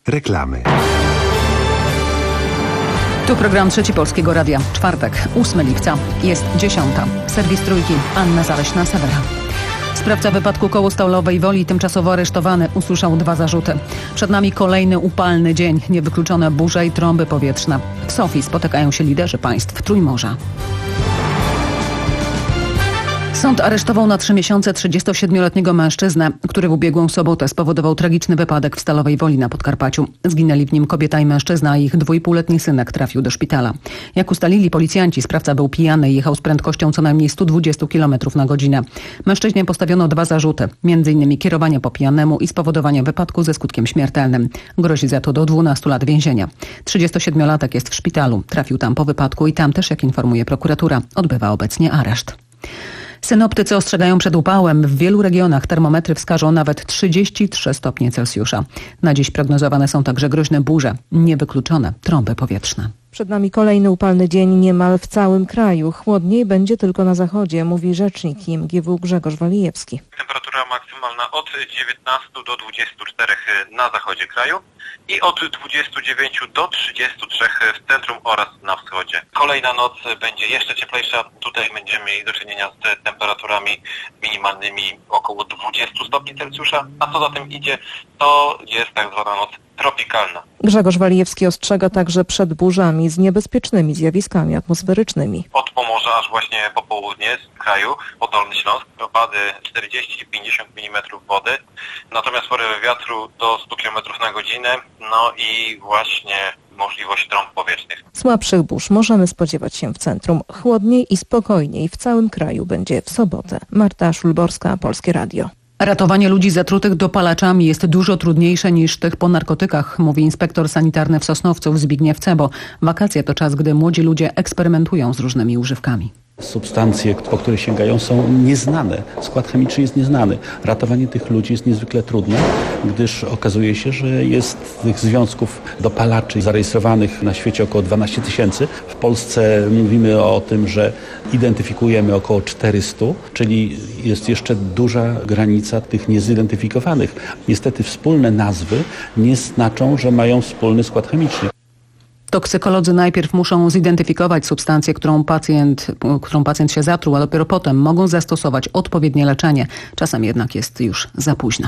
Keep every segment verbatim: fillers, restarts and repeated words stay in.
Reklamy. Tu program Trzeci Polskiego Radia. Czwartek, ósmego lipca. Jest dziesiąta. Serwis Trójki. Anna Zaleśna-Sewera. Sprawca wypadku koło Stalowej Woli, tymczasowo aresztowany, usłyszał dwa zarzuty. Przed nami kolejny upalny dzień. Niewykluczone burze i trąby powietrzne. W Sofii spotykają się liderzy państw Trójmorza. Sąd aresztował na trzy miesiące trzydziestosiedmioletniego mężczyznę, który w ubiegłą sobotę spowodował tragiczny wypadek w Stalowej Woli na Podkarpaciu. Zginęli w nim kobieta i mężczyzna, a ich dwuipółletni synek trafił do szpitala. Jak ustalili policjanci, sprawca był pijany i jechał z prędkością co najmniej sto dwadzieścia kilometrów na godzinę. Mężczyźnie postawiono dwa zarzuty, między innymi kierowanie po pijanemu i spowodowanie wypadku ze skutkiem śmiertelnym. Grozi za to do dwunastu lat więzienia. trzydziestosiedmiolatek jest w szpitalu, trafił tam po wypadku i tam też, jak informuje prokuratura, odbywa obecnie areszt. Synoptycy ostrzegają przed upałem. W wielu regionach termometry wskażą nawet trzydzieści trzy stopnie Celsjusza. Na dziś prognozowane są także groźne burze, niewykluczone trąby powietrzne. Przed nami kolejny upalny dzień niemal w całym kraju. Chłodniej będzie tylko na zachodzie, mówi rzecznik I M G W Grzegorz Walijewski. Temperatura maksymalna od dziewiętnastu do dwudziestu czterech na zachodzie kraju i od dwudziestu dziewięciu do trzydziestu trzech w centrum oraz na wschodzie. Kolejna noc będzie jeszcze cieplejsza. Tutaj będziemy mieli do czynienia z temperaturami minimalnymi około dwudziestu stopni Celsjusza, a co za tym idzie, to jest tak zwana noc tropikalna. Grzegorz Walijewski ostrzega także przed burzami z niebezpiecznymi zjawiskami atmosferycznymi. Od Pomorza aż właśnie po południe z kraju, po Dolny Śląsk, opady czterdzieści do pięćdziesięciu milimetrów wody, natomiast porywy wiatru do stu kilometrów na godzinę, no i właśnie możliwość trąb powietrznych. Słabszych burz możemy spodziewać się w centrum. Chłodniej i spokojniej w całym kraju będzie w sobotę. Marta Szulborska, Polskie Radio. Ratowanie ludzi zatrutych dopalaczami jest dużo trudniejsze niż tych po narkotykach, mówi inspektor sanitarny w Sosnowcu Zbigniew Cebo. Wakacje to czas, gdy młodzi ludzie eksperymentują z różnymi używkami. Substancje, po które sięgają, są nieznane. Skład chemiczny jest nieznany. Ratowanie tych ludzi jest niezwykle trudne, gdyż okazuje się, że jest tych związków dopalaczy zarejestrowanych na świecie około dwanaście tysięcy. W Polsce mówimy o tym, że identyfikujemy około czterysta, czyli jest jeszcze duża granica tych niezidentyfikowanych. Niestety wspólne nazwy nie znaczą, że mają wspólny skład chemiczny. Toksykolodzy najpierw muszą zidentyfikować substancję, którą pacjent, którą pacjent się zatruł, a dopiero potem mogą zastosować odpowiednie leczenie. Czasem jednak jest już za późno.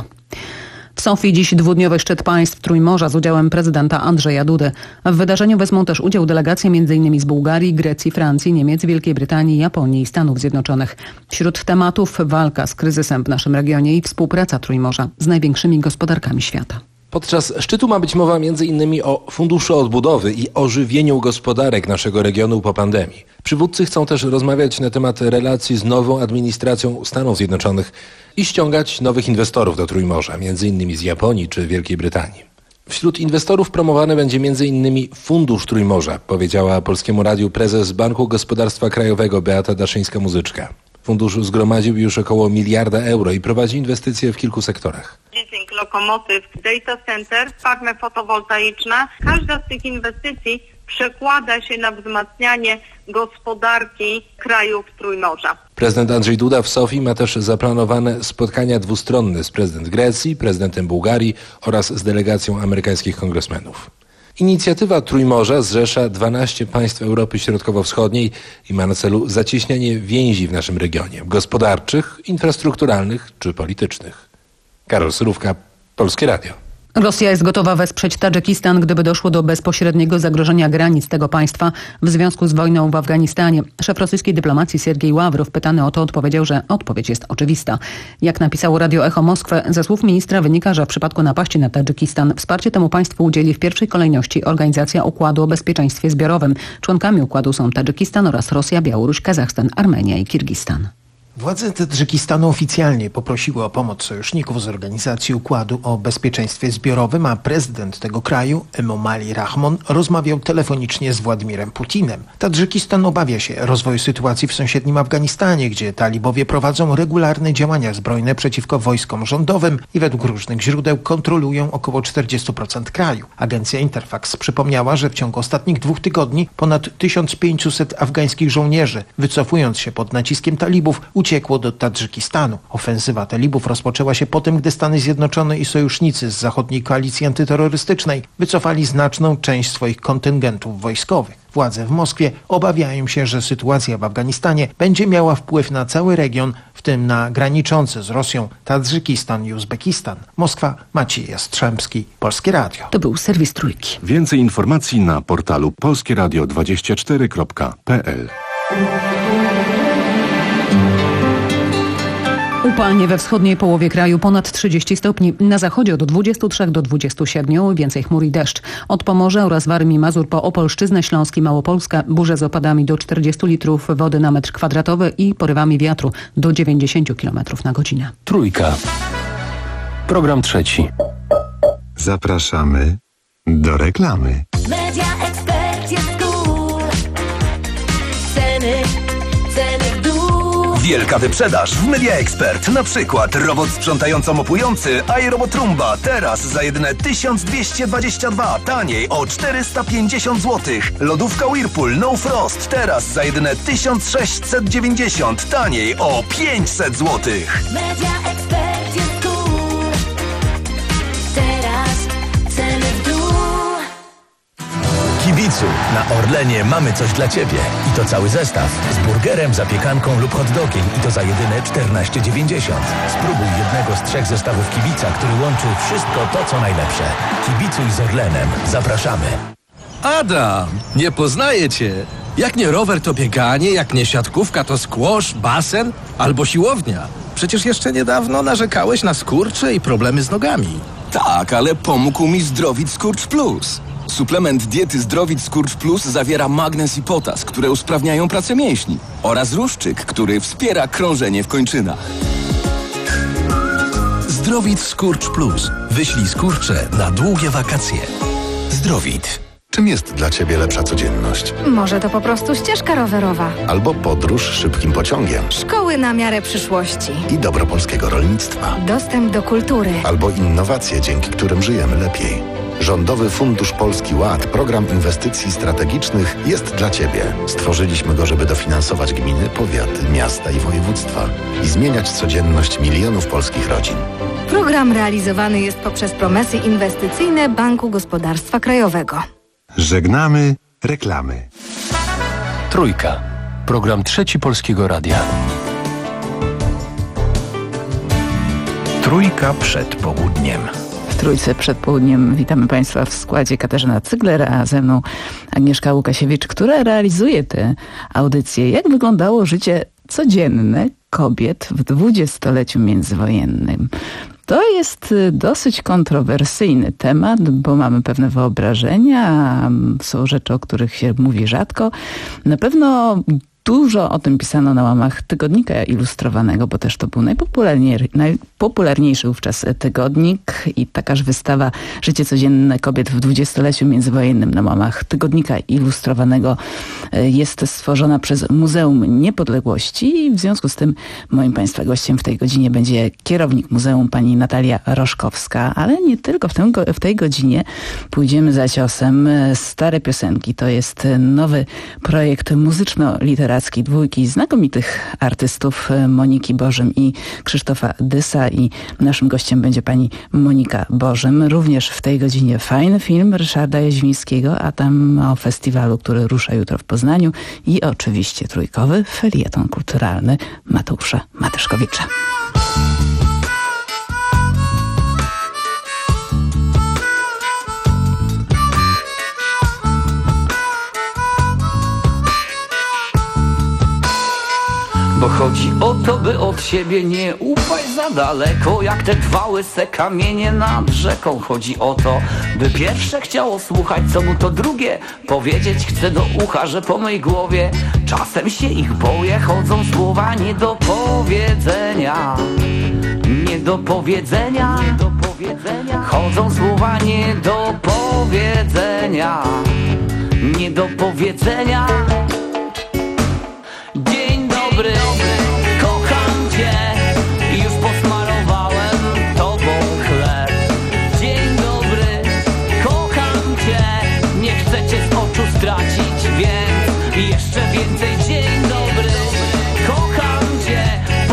W Sofii dziś dwudniowy szczyt państw Trójmorza z udziałem prezydenta Andrzeja Dudy. W wydarzeniu wezmą też udział delegacje między innymi z Bułgarii, Grecji, Francji, Niemiec, Wielkiej Brytanii, Japonii i Stanów Zjednoczonych. Wśród tematów walka z kryzysem w naszym regionie i współpraca Trójmorza z największymi gospodarkami świata. Podczas szczytu ma być mowa między innymi o Funduszu Odbudowy i ożywieniu gospodarek naszego regionu po pandemii. Przywódcy chcą też rozmawiać na temat relacji z nową administracją Stanów Zjednoczonych i ściągać nowych inwestorów do Trójmorza, między innymi z Japonii czy Wielkiej Brytanii. Wśród inwestorów promowany będzie między innymi Fundusz Trójmorza, powiedziała Polskiemu Radiu prezes Banku Gospodarstwa Krajowego Beata Daszyńska-Muzyczka. Fundusz zgromadził już około miliarda euro i prowadzi inwestycje w kilku sektorach. Leasing lokomotyw, data center, farmy fotowoltaiczne. Każda z tych inwestycji przekłada się na wzmacnianie gospodarki krajów Trójmorza. Prezydent Andrzej Duda w Sofii ma też zaplanowane spotkania dwustronne z prezydent Grecji, prezydentem Bułgarii oraz z delegacją amerykańskich kongresmenów. Inicjatywa Trójmorza zrzesza dwanaście państw Europy Środkowo-Wschodniej i ma na celu zacieśnianie więzi w naszym regionie, gospodarczych, infrastrukturalnych czy politycznych. Karol Surówka, Polskie Radio. Rosja jest gotowa wesprzeć Tadżykistan, gdyby doszło do bezpośredniego zagrożenia granic tego państwa w związku z wojną w Afganistanie. Szef rosyjskiej dyplomacji Siergiej Ławrow, pytany o to, odpowiedział, że odpowiedź jest oczywista. Jak napisało Radio Echo Moskwy, ze słów ministra wynika, że w przypadku napaści na Tadżykistan wsparcie temu państwu udzieli w pierwszej kolejności Organizacja Układu o Bezpieczeństwie Zbiorowym. Członkami układu są Tadżykistan oraz Rosja, Białoruś, Kazachstan, Armenia i Kirgistan. Władze Tadżykistanu oficjalnie poprosiły o pomoc sojuszników z Organizacji Układu o Bezpieczeństwie Zbiorowym, a prezydent tego kraju, Emomali Rahmon, rozmawiał telefonicznie z Władimirem Putinem. Tadżykistan obawia się rozwoju sytuacji w sąsiednim Afganistanie, gdzie talibowie prowadzą regularne działania zbrojne przeciwko wojskom rządowym i według różnych źródeł kontrolują około czterdzieści procent kraju. Agencja Interfax przypomniała, że w ciągu ostatnich dwóch tygodni ponad tysiąc pięćset afgańskich żołnierzy, wycofując się pod naciskiem talibów, uciekło do Tadżykistanu. Ofensywa talibów rozpoczęła się po tym, gdy Stany Zjednoczone i sojusznicy z zachodniej koalicji antyterrorystycznej wycofali znaczną część swoich kontyngentów wojskowych. Władze w Moskwie obawiają się, że sytuacja w Afganistanie będzie miała wpływ na cały region, w tym na graniczące z Rosją Tadżykistan i Uzbekistan. Moskwa, Maciej Jastrzębski, Polskie Radio. To był serwis Trójki. Więcej informacji na portalu polskie radio dwadzieścia cztery kropka p l. Upalnie we wschodniej połowie kraju ponad trzydzieści stopni. Na zachodzie od dwudziestu trzech do dwudziestu siedmiu, więcej chmur i deszcz. Od Pomorza oraz Warmii i Mazur po Opolszczyznę, Śląsk i Małopolska burze z opadami do czterdziestu litrów wody na metr kwadratowy i porywami wiatru do dziewięćdziesięciu kilometrów na godzinę. Trójka. Program trzeci. Zapraszamy do reklamy. Media Expert jest cool. Ceny, ceny w dół. Wielka wyprzedaż w Media Expert. Na przykład robot sprzątająco-mopujący iRobot Roomba teraz za jedyne tysiąc dwieście dwadzieścia dwa, taniej o czterysta pięćdziesiąt złotych. Lodówka Whirlpool No Frost teraz za jedyne tysiąc sześćset dziewięćdziesiąt, taniej o pięćset złotych. Media Expert jest cool. Teraz ceny w dół. Kibicu, na Orlenie mamy coś dla Ciebie. I to cały zestaw. Z burgerem, zapiekanką lub hot dogiem. I to za jedyne czternaście dziewięćdziesiąt. Spróbuj jednego z trzech zestawów Kibica, który łączy wszystko to, co najlepsze. Kibicuj z Orlenem. Zapraszamy. Adam, nie poznaję Cię. Jak nie rower, to bieganie, jak nie siatkówka, to squash, basen albo siłownia. Przecież jeszcze niedawno narzekałeś na skurcze i problemy z nogami. Tak, ale pomógł mi Zdrowit Skurcz Plus. Suplement diety Zdrowit Skurcz Plus zawiera magnez i potas, które usprawniają pracę mięśni, oraz ruszczyk, który wspiera krążenie w kończynach. Zdrowit Skurcz Plus. Wyślij skurcze na długie wakacje. Zdrowit. Czym jest dla Ciebie lepsza codzienność? Może to po prostu ścieżka rowerowa. Albo podróż szybkim pociągiem. Szkoły na miarę przyszłości. I dobro polskiego rolnictwa. Dostęp do kultury. Albo innowacje, dzięki którym żyjemy lepiej. Rządowy Fundusz Polski Ład, program inwestycji strategicznych, jest dla Ciebie. Stworzyliśmy go, żeby dofinansować gminy, powiaty, miasta i województwa i zmieniać codzienność milionów polskich rodzin. Program realizowany jest poprzez promesy inwestycyjne Banku Gospodarstwa Krajowego. Żegnamy reklamy. Trójka. Program trzeci Polskiego Radia. Trójka przed południem. W Trójce przed południem witamy Państwa w składzie Katarzyna Cygler, a ze mną Agnieszka Łukasiewicz, która realizuje tę audycję. Jak wyglądało życie codzienne kobiet w dwudziestoleciu międzywojennym? To jest dosyć kontrowersyjny temat, bo mamy pewne wyobrażenia, są rzeczy, o których się mówi rzadko. Na pewno dużo o tym pisano na łamach Tygodnika Ilustrowanego, bo też to był najpopularniejszy wówczas tygodnik i takaż wystawa Życie codzienne kobiet w dwudziestoleciu międzywojennym na łamach Tygodnika Ilustrowanego jest stworzona przez Muzeum Niepodległości i w związku z tym moim Państwa gościem w tej godzinie będzie kierownik muzeum pani Natalia Roszkowska, ale nie tylko w, tym, w tej godzinie pójdziemy za ciosem. Stare piosenki to jest nowy projekt muzyczno-literacki dwójki znakomitych artystów Moniki Bożym i Krzysztofa Dysa i naszym gościem będzie pani Monika Bożym. Również w tej godzinie fajny film Ryszarda Jaźwińskiego, a tam o festiwalu, który rusza jutro w Poznaniu i oczywiście trójkowy felieton kulturalny Mateusza Matyszkowicza. Bo chodzi o to, by od siebie nie upaść za daleko, jak te dwa łyse kamienie nad rzeką. Chodzi o to, by pierwsze chciało słuchać, co mu to drugie powiedzieć chce do ucha, że po mej głowie czasem się ich boję. Chodzą słowa nie do powiedzenia, nie do powiedzenia, nie do powiedzenia. Chodzą słowa nie do powiedzenia, nie do powiedzenia. Dobry, kocham Cię, już posmarowałem Tobą chleb. Dzień dobry, kocham Cię, nie chcę Cię z oczu stracić, więc jeszcze więcej. Dzień dobry, kocham Cię,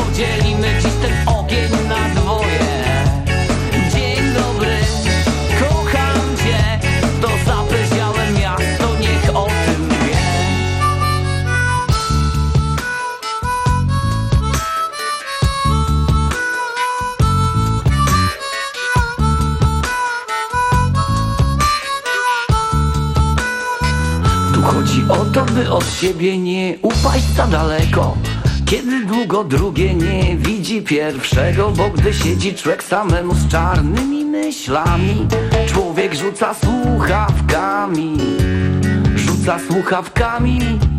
chodzi o to, by od siebie nie upaść za daleko. Kiedy długo drugie nie widzi pierwszego, bo gdy siedzi człowiek samemu z czarnymi myślami, człowiek rzuca słuchawkami, rzuca słuchawkami.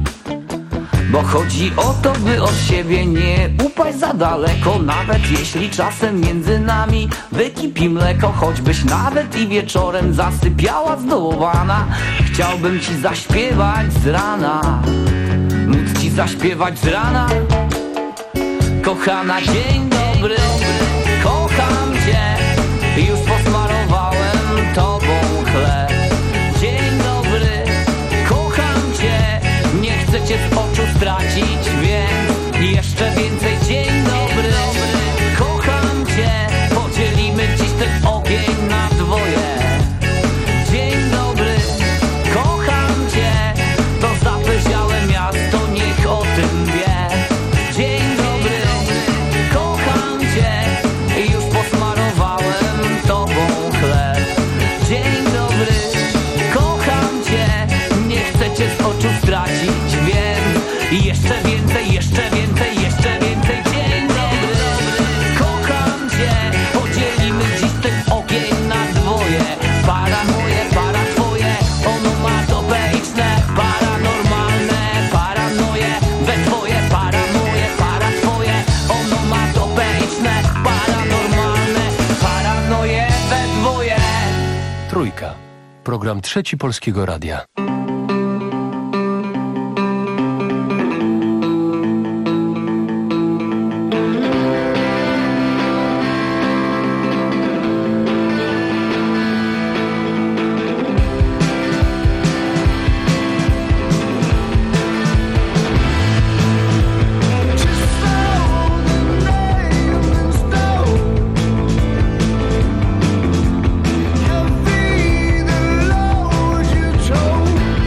Bo chodzi o to, by od siebie nie upaść za daleko. Nawet jeśli czasem między nami wykipi mleko, choćbyś nawet i wieczorem zasypiała zdołowana, chciałbym ci zaśpiewać z rana, móc ci zaśpiewać z rana. Kochana, dzień dobry, kocham cię, już posmarowałem tobą chleb. Dzień dobry, kocham cię, nie chcę cię z oczu stracić, więc jeszcze więcej. Dzień dobry, kocham cię, podzielimy dziś ten ogień na dwoje. Dzień dobry, kocham cię, to zapyziałe miasto niech o tym wie. Dzień dobry, kocham cię, już posmarowałem tobą chleb. Dzień dobry, kocham cię, nie chcę cię z oczu stracić, więc jeszcze więcej, jeszcze więcej, jeszcze więcej. Dzień dobry, kocham cię, podzielimy dziś ten ogień na dwoje. Para moje, para twoje, onomatopeiczne, paranormalne, paranoje, we dwoje. Para moje, para twoje, onomatopeiczne, paranormalne, paranoje, we dwoje. Trójka. Program Trzeci Polskiego Radia. Your feet are low as you told.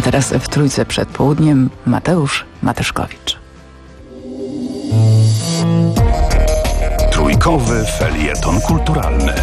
teraz w Trójce przed południem Mateusz Matyszkowicz. Trójkowy felieton kulturalny.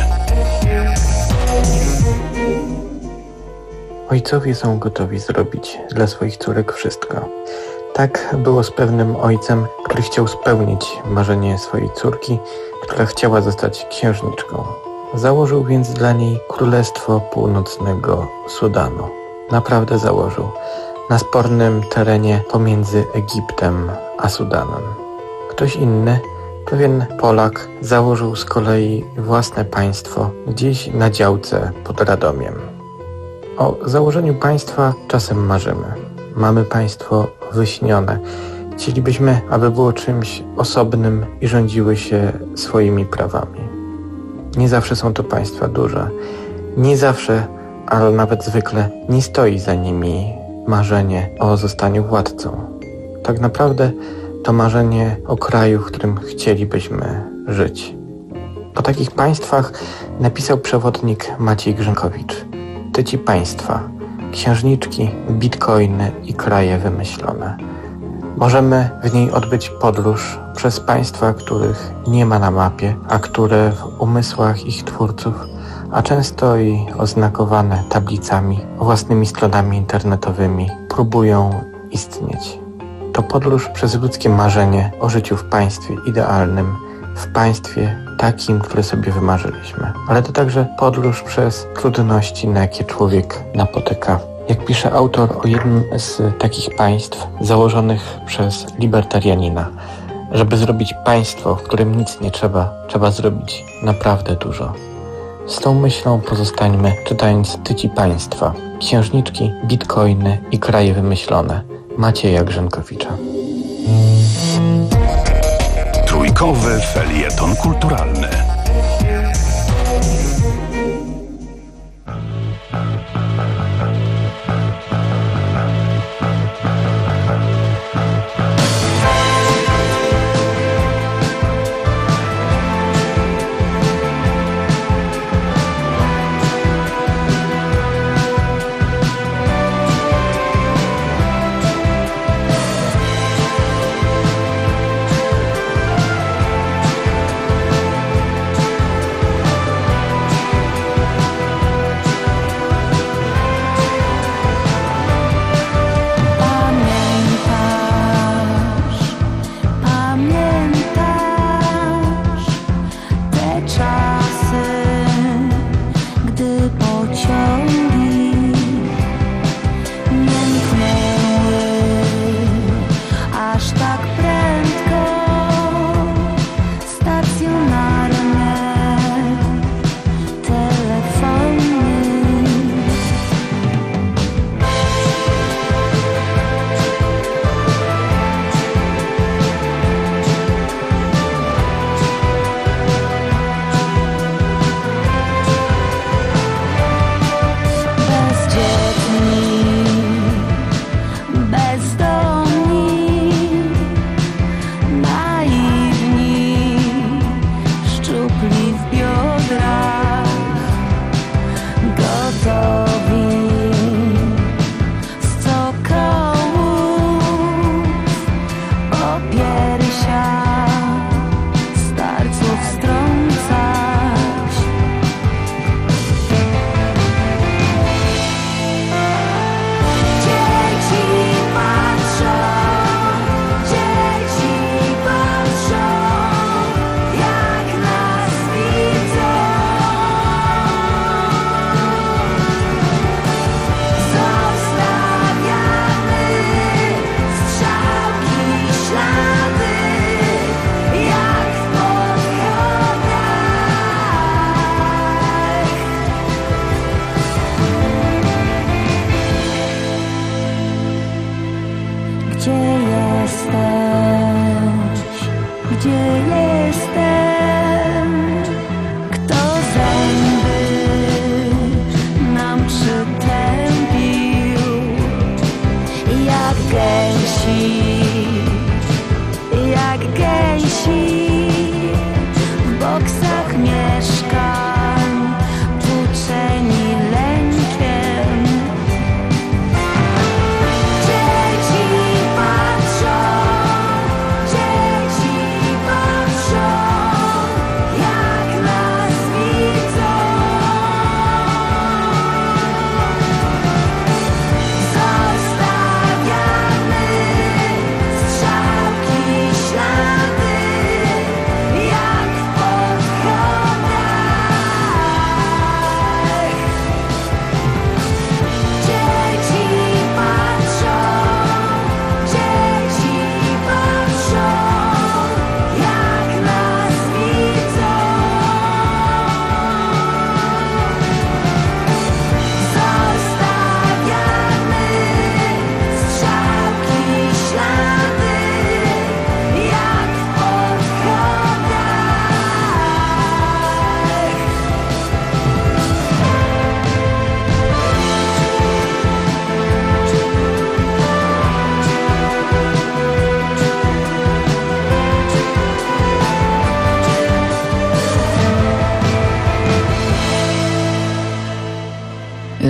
Ojcowie są gotowi zrobić dla swoich córek wszystko. Tak było z pewnym ojcem, który chciał spełnić marzenie swojej córki, która chciała zostać księżniczką. Założył więc dla niej Królestwo Północnego Sudanu. Naprawdę założył. Na spornym terenie pomiędzy Egiptem a Sudanem. Ktoś inny, pewien Polak, założył z kolei własne państwo gdzieś na działce pod Radomiem. O założeniu państwa czasem marzymy. Mamy państwo wyśnione. Chcielibyśmy, aby było czymś osobnym i rządziły się swoimi prawami. Nie zawsze są to państwa duże. Nie zawsze, ale nawet zwykle nie stoi za nimi marzenie o zostaniu władcą. Tak naprawdę to marzenie o kraju, w którym chcielibyśmy żyć. O takich państwach napisał przewodnik Maciej Grzenkowicz. Tyci państwa, księżniczki, bitcoiny i kraje wymyślone. Możemy w niej odbyć podróż przez państwa, których nie ma na mapie, a które w umysłach ich twórców, a często i oznakowane tablicami, własnymi stronami internetowymi, próbują istnieć. To podróż przez ludzkie marzenie o życiu w państwie idealnym, w państwie takim, które sobie wymarzyliśmy. Ale to także podróż przez trudności, na jakie człowiek napotyka. Jak pisze autor o jednym z takich państw założonych przez libertarianina. Żeby zrobić państwo, w którym nic nie trzeba, trzeba zrobić naprawdę dużo. Z tą myślą pozostańmy, czytając Tyci państwa, księżniczki, bitcoiny i kraje wymyślone Macieja Grzenkowicza. Trójkowy felieton kulturalny.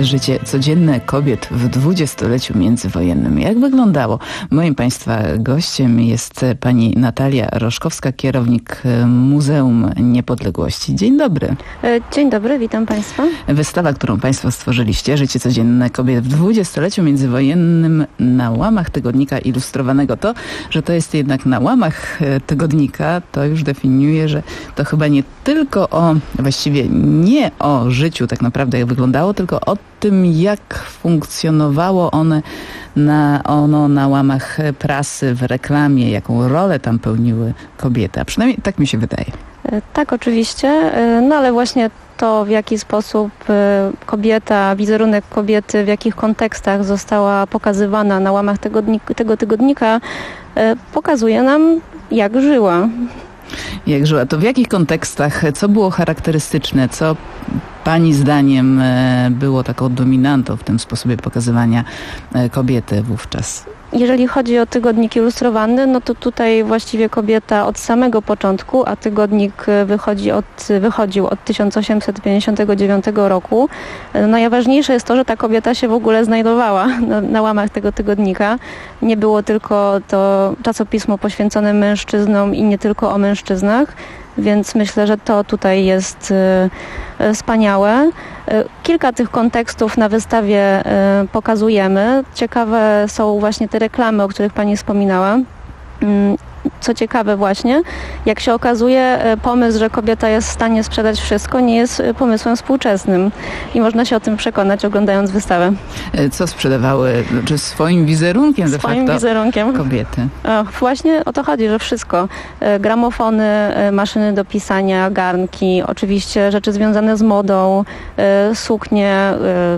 życie codzienne kobiet w dwudziestoleciu międzywojennym. Jak wyglądało? Moim Państwa gościem jest pani Natalia Roszkowska, kierownik Muzeum Niepodległości. Dzień dobry. Dzień dobry, witam Państwa. Wystawa, którą Państwo stworzyliście, Życie codzienne kobiet w dwudziestoleciu międzywojennym na łamach tygodnika ilustrowanego. To, że to jest jednak na łamach tygodnika, to już definiuje, że to chyba nie tylko o, właściwie nie o życiu tak naprawdę jak wyglądało, tylko o tym, jak funkcjonowało one na, ono na łamach prasy, w reklamie, jaką rolę tam pełniły kobiety. A przynajmniej tak mi się wydaje. Tak, oczywiście, no ale właśnie to, w jaki sposób kobieta, wizerunek kobiety, w jakich kontekstach została pokazywana na łamach tego, tego tygodnika, pokazuje nam, jak żyła. Jak żyła? To w jakich kontekstach, co było charakterystyczne, co Pani zdaniem było taką dominantą w tym sposobie pokazywania kobiety wówczas? Jeżeli chodzi o tygodnik ilustrowany, no to tutaj właściwie kobieta od samego początku, a tygodnik wychodzi od, wychodził od tysiąc osiemset pięćdziesiątego dziewiątego roku. Najważniejsze jest to, że ta kobieta się w ogóle znajdowała na, na łamach tego tygodnika. Nie było tylko to czasopismo poświęcone mężczyznom i nie tylko o mężczyznach. Więc myślę, że to tutaj jest y, wspaniałe. Y, kilka tych kontekstów na wystawie y, pokazujemy. Ciekawe są właśnie te reklamy, o których Pani wspominała. Y, co ciekawe właśnie, jak się okazuje, pomysł, że kobieta jest w stanie sprzedać wszystko, nie jest pomysłem współczesnym. I można się o tym przekonać, oglądając wystawę. Co sprzedawały? Czy swoim wizerunkiem de swoim facto wizerunkiem. Kobiety? O, właśnie o to chodzi, że wszystko. Gramofony, maszyny do pisania, garnki, oczywiście rzeczy związane z modą, suknie.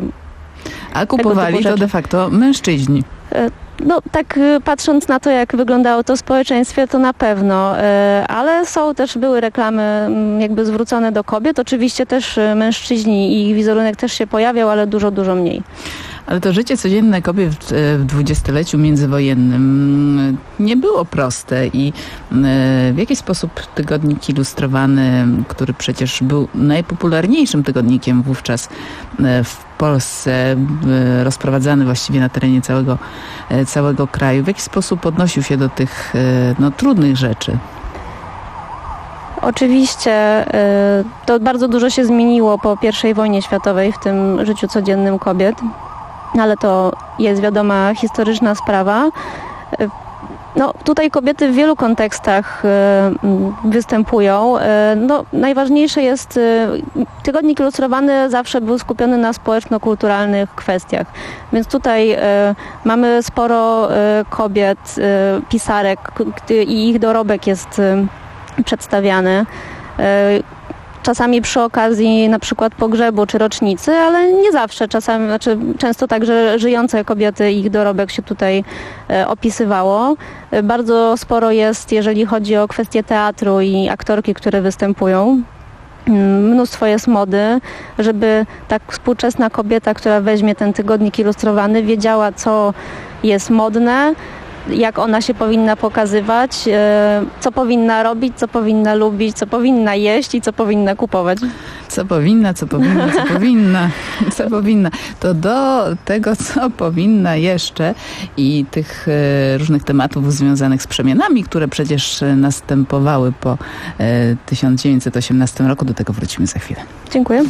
A kupowali to de facto mężczyźni. No tak patrząc na to, jak wyglądało to w społeczeństwie, to na pewno, ale są też, były reklamy jakby zwrócone do kobiet, oczywiście też mężczyźni i ich wizerunek też się pojawiał, ale dużo, dużo mniej. Ale to życie codzienne kobiet w dwudziestoleciu międzywojennym nie było proste i w jaki sposób tygodnik ilustrowany, który przecież był najpopularniejszym tygodnikiem wówczas w Polsce, rozprowadzany właściwie na terenie całego, całego kraju, w jaki sposób odnosił się do tych no, trudnych rzeczy? Oczywiście to bardzo dużo się zmieniło po pierwszej wojnie światowej w tym życiu codziennym kobiet. Ale to jest wiadoma historyczna sprawa. No, tutaj kobiety w wielu kontekstach y, występują. Y, no, najważniejsze jest, y, tygodnik ilustrowany zawsze był skupiony na społeczno-kulturalnych kwestiach. Więc tutaj y, mamy sporo y, kobiet, y, pisarek y, i ich dorobek jest y, przedstawiany. Y, Czasami przy okazji na przykład pogrzebu czy rocznicy, ale nie zawsze. Czasami, znaczy często także żyjące kobiety, ich dorobek się tutaj e, opisywało. E, bardzo sporo jest, jeżeli chodzi o kwestie teatru i aktorki, które występują. Mnóstwo jest mody, żeby tak współczesna kobieta, która weźmie ten tygodnik ilustrowany, wiedziała, co jest modne, jak ona się powinna pokazywać, co powinna robić, co powinna lubić, co powinna jeść i co powinna kupować. Co powinna, co powinna, co powinna, co powinna. To do tego, co powinna jeszcze i tych różnych tematów związanych z przemianami, które przecież następowały po tysiąc dziewięćset osiemnastym roku, do tego wrócimy za chwilę. Dziękuję.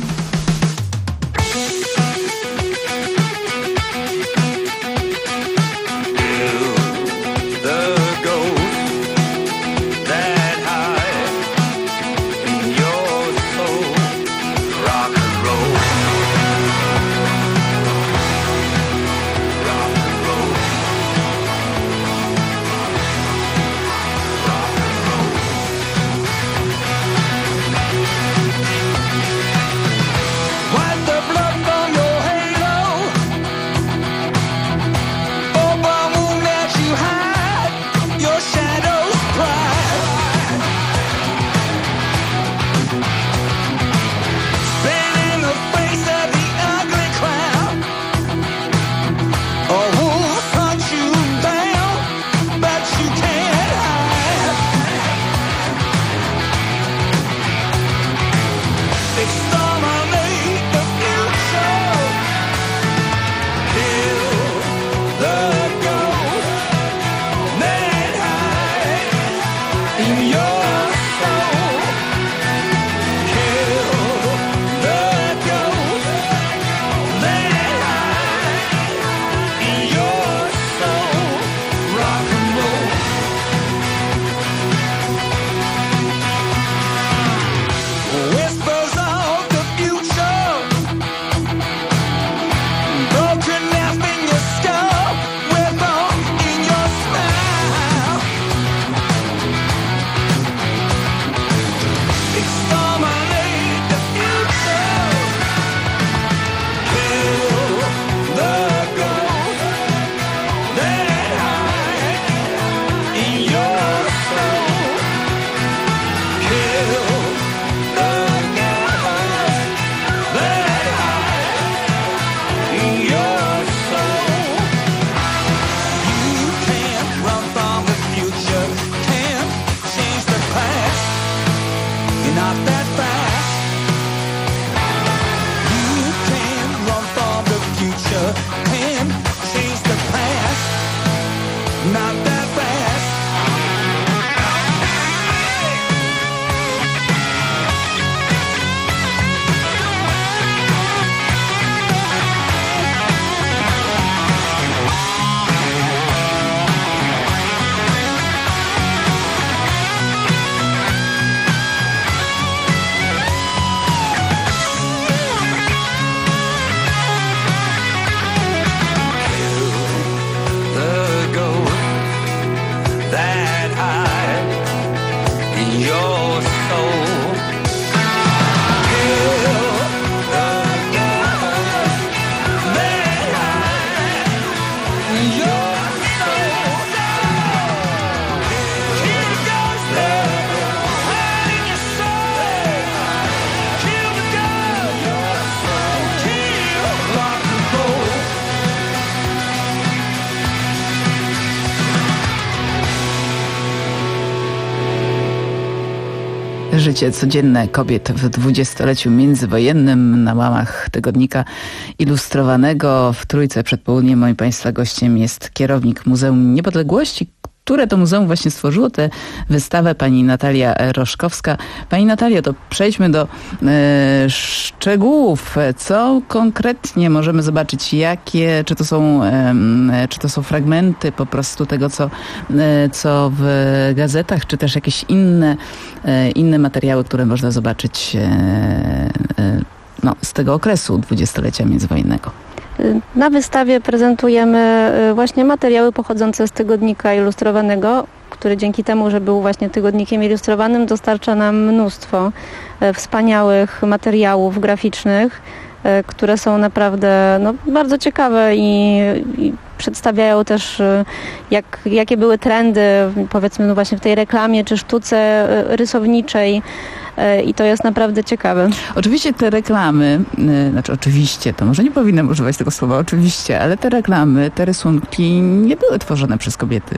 Życie codzienne kobiet w dwudziestoleciu międzywojennym na łamach tygodnika ilustrowanego. W Trójce przed południem moim Państwa gościem jest kierownik Muzeum Niepodległości, które to muzeum właśnie stworzyło tę wystawę, pani Natalia Roszkowska. Pani Natalio, to przejdźmy do e, szczegółów. Co konkretnie możemy zobaczyć? Jakie, czy to są, e, czy to są fragmenty po prostu tego, co, e, co w gazetach, czy też jakieś inne, e, inne materiały, które można zobaczyć e, e, no, z tego okresu dwudziestolecia międzywojennego? Na wystawie prezentujemy właśnie materiały pochodzące z tygodnika ilustrowanego, który dzięki temu, że był właśnie tygodnikiem ilustrowanym, dostarcza nam mnóstwo wspaniałych materiałów graficznych, które są naprawdę no, bardzo ciekawe i, i przedstawiają też jak, jakie były trendy, powiedzmy no właśnie w tej reklamie czy sztuce rysowniczej. I to jest naprawdę ciekawe. Oczywiście te reklamy, znaczy oczywiście, to może nie powinnam używać tego słowa, oczywiście, ale te reklamy, te rysunki nie były tworzone przez kobiety.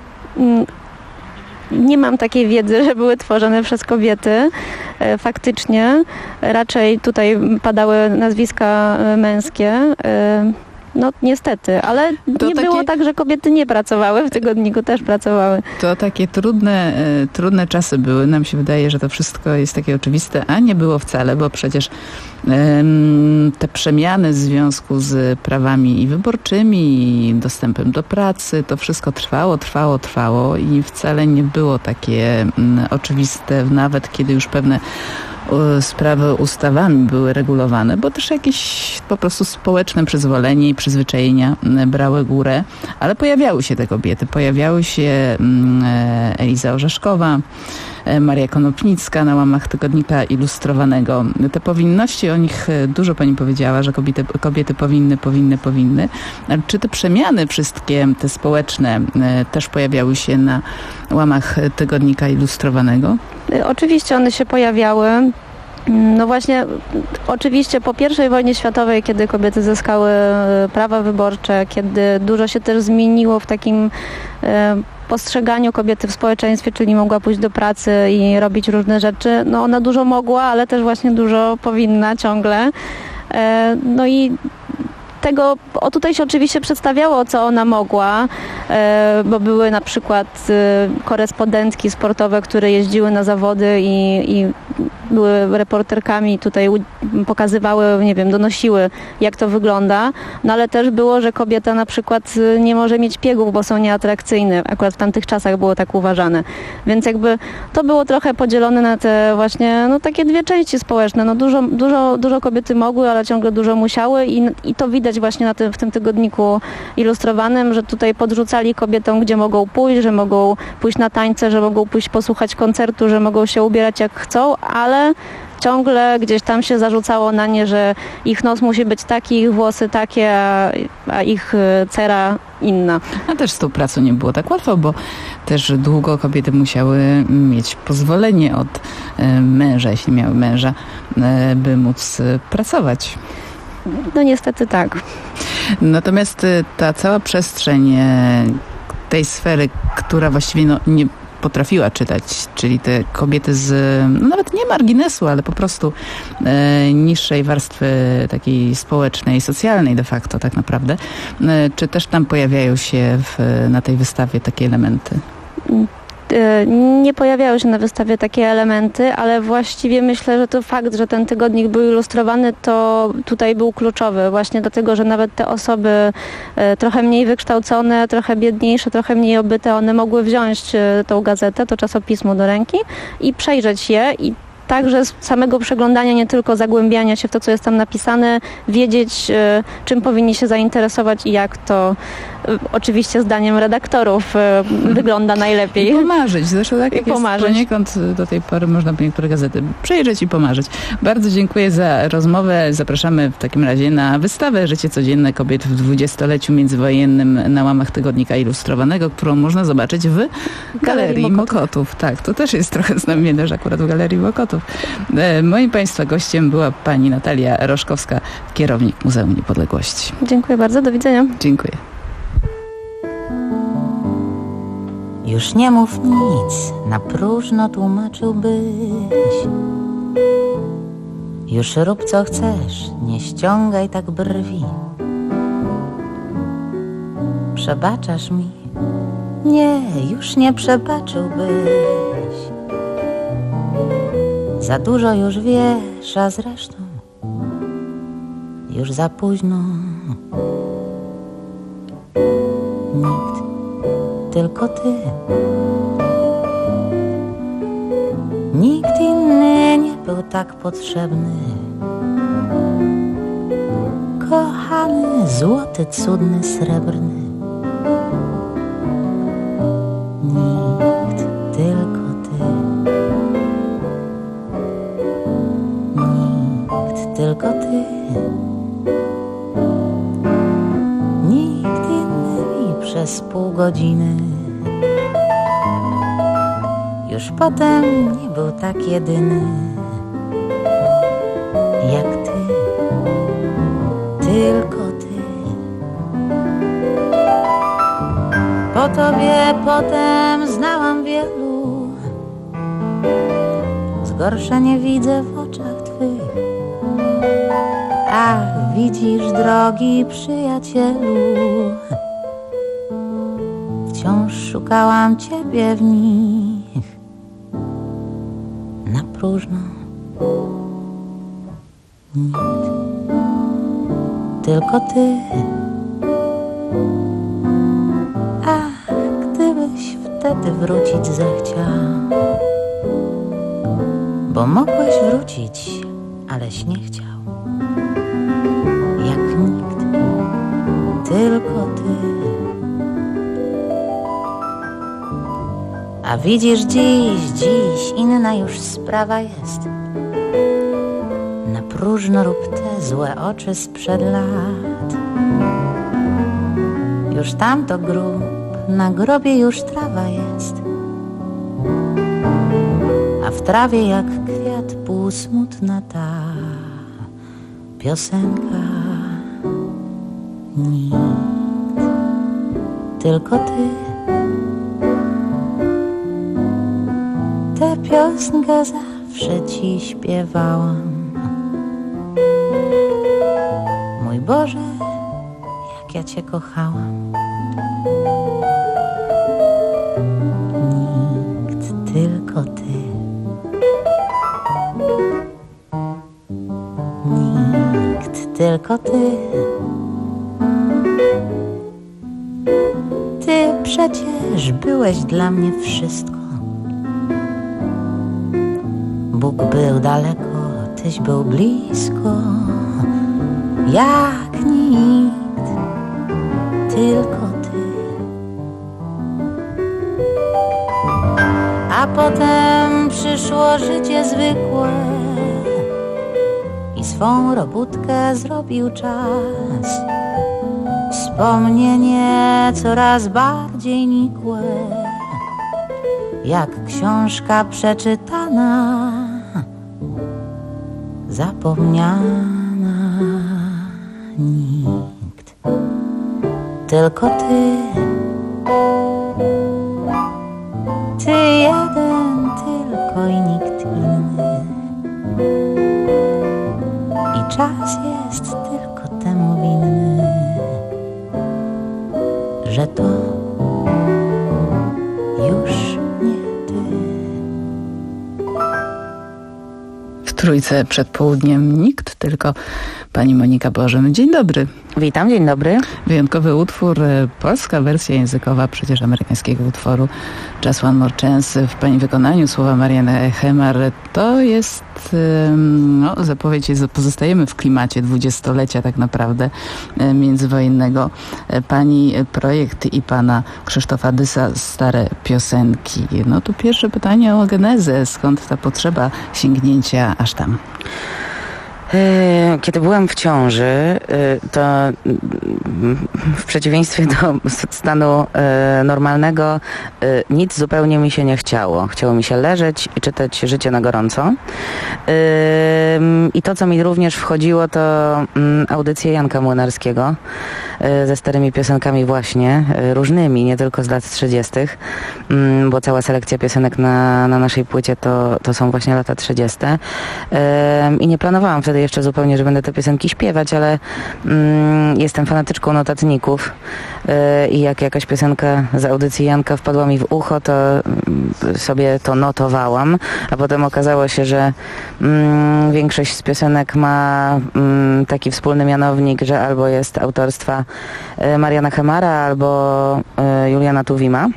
Nie mam takiej wiedzy, że były tworzone przez kobiety. Faktycznie raczej tutaj padały nazwiska męskie. No niestety, ale to nie takie... było tak, że kobiety nie pracowały w tygodniku, też pracowały. To takie trudne, trudne czasy były. Nam się wydaje, że to wszystko jest takie oczywiste, a nie było wcale, bo przecież um, te przemiany w związku z prawami i wyborczymi, i dostępem do pracy, to wszystko trwało, trwało, trwało i wcale nie było takie um, oczywiste, nawet kiedy już pewne sprawy ustawami były regulowane, bo też jakieś po prostu społeczne przyzwolenie i przyzwyczajenia brały górę, ale pojawiały się te kobiety, pojawiały się Eliza Orzeszkowa, Maria Konopnicka na łamach tygodnika ilustrowanego. Te powinności, o nich dużo pani powiedziała, że kobiety, kobiety powinny, powinny, powinny. Ale czy te przemiany wszystkie, te społeczne, też pojawiały się na łamach tygodnika ilustrowanego? Oczywiście one się pojawiały. No właśnie, oczywiście po pierwszej wojnie światowej, kiedy kobiety zyskały prawa wyborcze, kiedy dużo się też zmieniło w takim e, postrzeganiu kobiety w społeczeństwie, czyli mogła pójść do pracy i robić różne rzeczy. No ona dużo mogła, ale też właśnie dużo powinna ciągle. E, no i tego, o tutaj się oczywiście przedstawiało, co ona mogła, e, bo były na przykład e, korespondentki sportowe, które jeździły na zawody i, i były reporterkami, tutaj pokazywały, nie wiem, donosiły, jak to wygląda, no ale też było, że kobieta na przykład nie może mieć piegów, bo są nieatrakcyjne. Akurat w tamtych czasach było tak uważane. Więc jakby to było trochę podzielone na te właśnie, no takie dwie części społeczne. No dużo, dużo, dużo kobiety mogły, ale ciągle dużo musiały i, i to widać właśnie na tym, w tym tygodniku ilustrowanym, że tutaj podrzucali kobietom, gdzie mogą pójść, że mogą pójść na tańce, że mogą pójść posłuchać koncertu, że mogą się ubierać jak chcą, ale ciągle gdzieś tam się zarzucało na nie, że ich nos musi być taki, ich włosy takie, a, a ich cera inna. A też z tą pracą nie było tak łatwo, bo też długo kobiety musiały mieć pozwolenie od męża, jeśli miały męża, by móc pracować. No niestety tak. Natomiast ta cała przestrzeń tej sfery, która właściwie no, nie potrafiła czytać, czyli te kobiety z, no nawet nie marginesu, ale po prostu e, niższej warstwy takiej społecznej, socjalnej de facto tak naprawdę. E, czy też tam pojawiają się w, na tej wystawie takie elementy? Nie pojawiały się na wystawie takie elementy, ale właściwie myślę, że to fakt, że ten tygodnik był ilustrowany, to tutaj był kluczowy. Właśnie dlatego, że nawet te osoby trochę mniej wykształcone, trochę biedniejsze, trochę mniej obyte, one mogły wziąć tą gazetę, to czasopismo do ręki i przejrzeć je i także z samego przeglądania, nie tylko zagłębiania się w to, co jest tam napisane, wiedzieć, czym powinni się zainteresować i jak to oczywiście zdaniem redaktorów wygląda najlepiej. I pomarzyć. Zresztą tak I jak pomarzyć. jest poniekąd do tej pory można by niektóre gazety przejrzeć i pomarzyć. Bardzo dziękuję za rozmowę. Zapraszamy w takim razie na wystawę Życie codzienne kobiet w dwudziestoleciu międzywojennym na łamach tygodnika ilustrowanego, którą można zobaczyć w Galerii, Galerii Mokotów. Mokotów. Tak, to też jest trochę znamienne, że akurat w Galerii Mokotów. Moim Państwa gościem była pani Natalia Roszkowska, kierownik Muzeum Niepodległości. Dziękuję bardzo, do widzenia. Dziękuję. Już nie mów nic, na próżno tłumaczyłbyś. Już rób co chcesz, nie ściągaj tak brwi. Przebaczasz mi? Nie, już nie przebaczyłbyś. Za dużo już wiesz, a zresztą już za późno. Nikt, tylko ty. Nikt inny nie był tak potrzebny. Kochany, złoty, cudny, srebrny. Nikt, tylko ty. Nikt, tylko ty. Nikt inny i przez pół godziny. Już potem nie był tak jedyny jak ty, tylko ty. Po tobie potem znałam wielu. Zgorszenie widzę w oczach twych. Ach, widzisz, drogi przyjacielu, wciąż szukałam ciebie w nich. Na próżno. Nikt, tylko ty. Ach, gdybyś wtedy wrócić zechciał, bo mogłeś wrócić, aleś nie chciał. Jak nikt, tylko ty. A widzisz, dziś, dziś inna już sprawa jest. Na próżno rób te złe oczy sprzed lat. Już tamto grób, na grobie już trawa jest. A w trawie jak kwiat półsmutna ta piosenka. Nikt, tylko ty. Tę piosenkę zawsze ci śpiewałam. Mój Boże, jak ja cię kochałam. Nikt, tylko ty. Nikt, tylko ty. Ty przecież byłeś dla mnie wszystko. Bóg był daleko, tyś był blisko. Jak nikt, tylko ty. A potem przyszło życie zwykłe i swą robótkę zrobił czas. Wspomnienie coraz bardziej nikłe, jak książka przeczytana, zapomniana. Nikt, tylko ty. Ty jeden tylko i nikt inny. I czas jest tylko temu winny, że to już nie ty. W Trójce przed południem nikt, tylko pani Monika Bożym. Dzień dobry. Witam, dzień dobry. Wyjątkowy utwór, polska wersja językowa przecież amerykańskiego utworu Just One More Chance w pani wykonaniu, słowa Mariany Hemar. To jest no, zapowiedź, pozostajemy w klimacie dwudziestolecia tak naprawdę międzywojennego. Pani projekt i pana Krzysztofa Dysa, Stare piosenki. No tu pierwsze pytanie o genezę. Skąd ta potrzeba sięgnięcia aż tam? Kiedy byłam w ciąży, to w przeciwieństwie do stanu normalnego nic zupełnie mi się nie chciało. Chciało mi się leżeć i czytać Życie na gorąco. I to, co mi również wchodziło, to audycje Janka Młynarskiego ze starymi piosenkami właśnie, różnymi, nie tylko z lat trzydziestych, bo cała selekcja piosenek na, na naszej płycie to, to są właśnie lata trzydzieste. I nie planowałam wtedy jeszcze zupełnie, że będę te piosenki śpiewać, ale mm, jestem fanatyczką notatników yy, i jak jakaś piosenka z audycji Janka wpadła mi w ucho, to yy, sobie to notowałam, a potem okazało się, że yy, większość z piosenek ma yy, taki wspólny mianownik, że albo jest autorstwa yy, Mariana Hemara, albo yy, Juliana Tuwima.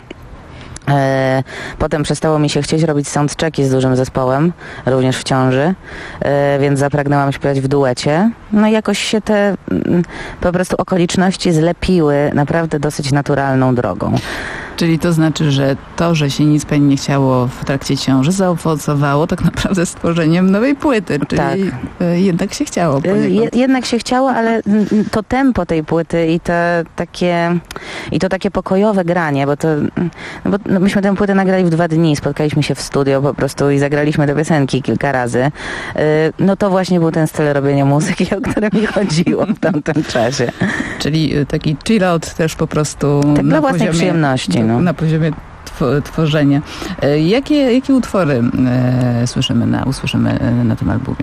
Potem przestało mi się chcieć robić soundchecki z dużym zespołem, również w ciąży, więc zapragnęłam śpiewać w duecie. No i jakoś się te po prostu okoliczności zlepiły naprawdę dosyć naturalną drogą. Czyli to znaczy, że to, że się nic pani nie chciało w trakcie ciąży, zaowocowało tak naprawdę stworzeniem nowej płyty. Czyli tak. Jednak się chciało. Je, jednak się chciało, ale to tempo tej płyty i to takie, i to takie pokojowe granie, bo to, no bo no myśmy tę płytę nagrali w dwa dni, spotkaliśmy się w studio po prostu i zagraliśmy te piosenki kilka razy. No to właśnie był ten styl robienia muzyki, o którym mi chodziło w tamtym czasie. Czyli taki chill out też po prostu tak na dla własnej poziomie, przyjemności. No. Na poziomie tw- tworzenia. Jakie, jakie utwory e, słyszymy na, usłyszymy na tym albumie?